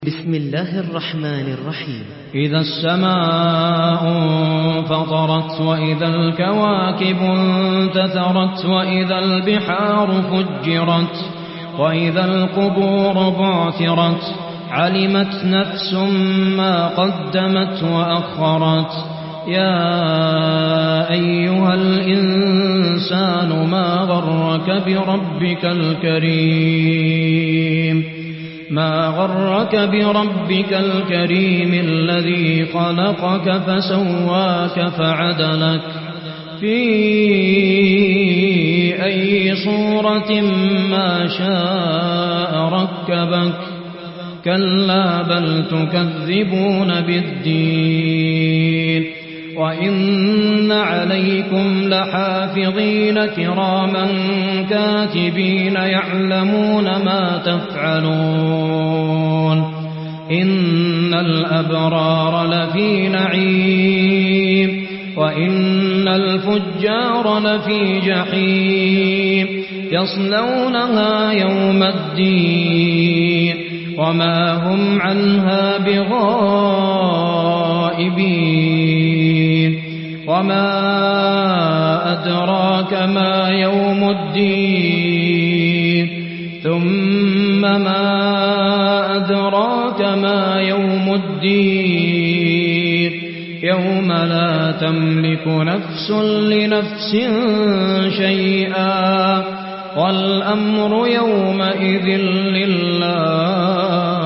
بسم الله الرحمن الرحيم. إذا السماء انفطرت وإذا الكواكب انتثرت وإذا البحار فجرت وإذا القبور بعثرت علمت نفس ما قدمت وأخرت. يا أيها الإنسان ما غرك بربك الكريم الذي خلقك فسواك فعدلك في أي صورة ما شاء ركبك. كلا بل تكذبون بالدين وإن عليكم لحافظين كراما كاتبين يعلمون ما تفعلون. إن الأبرار لفي نعيم وإن الفجار لفي جحيم يصلونها يوم الدين وما هم عنها بغائبين. وما أدراك ما يوم الدين ثم ما أدراك ما يوم الدين يوم لا تملك نفس لنفس شيئا والأمر يومئذ لله.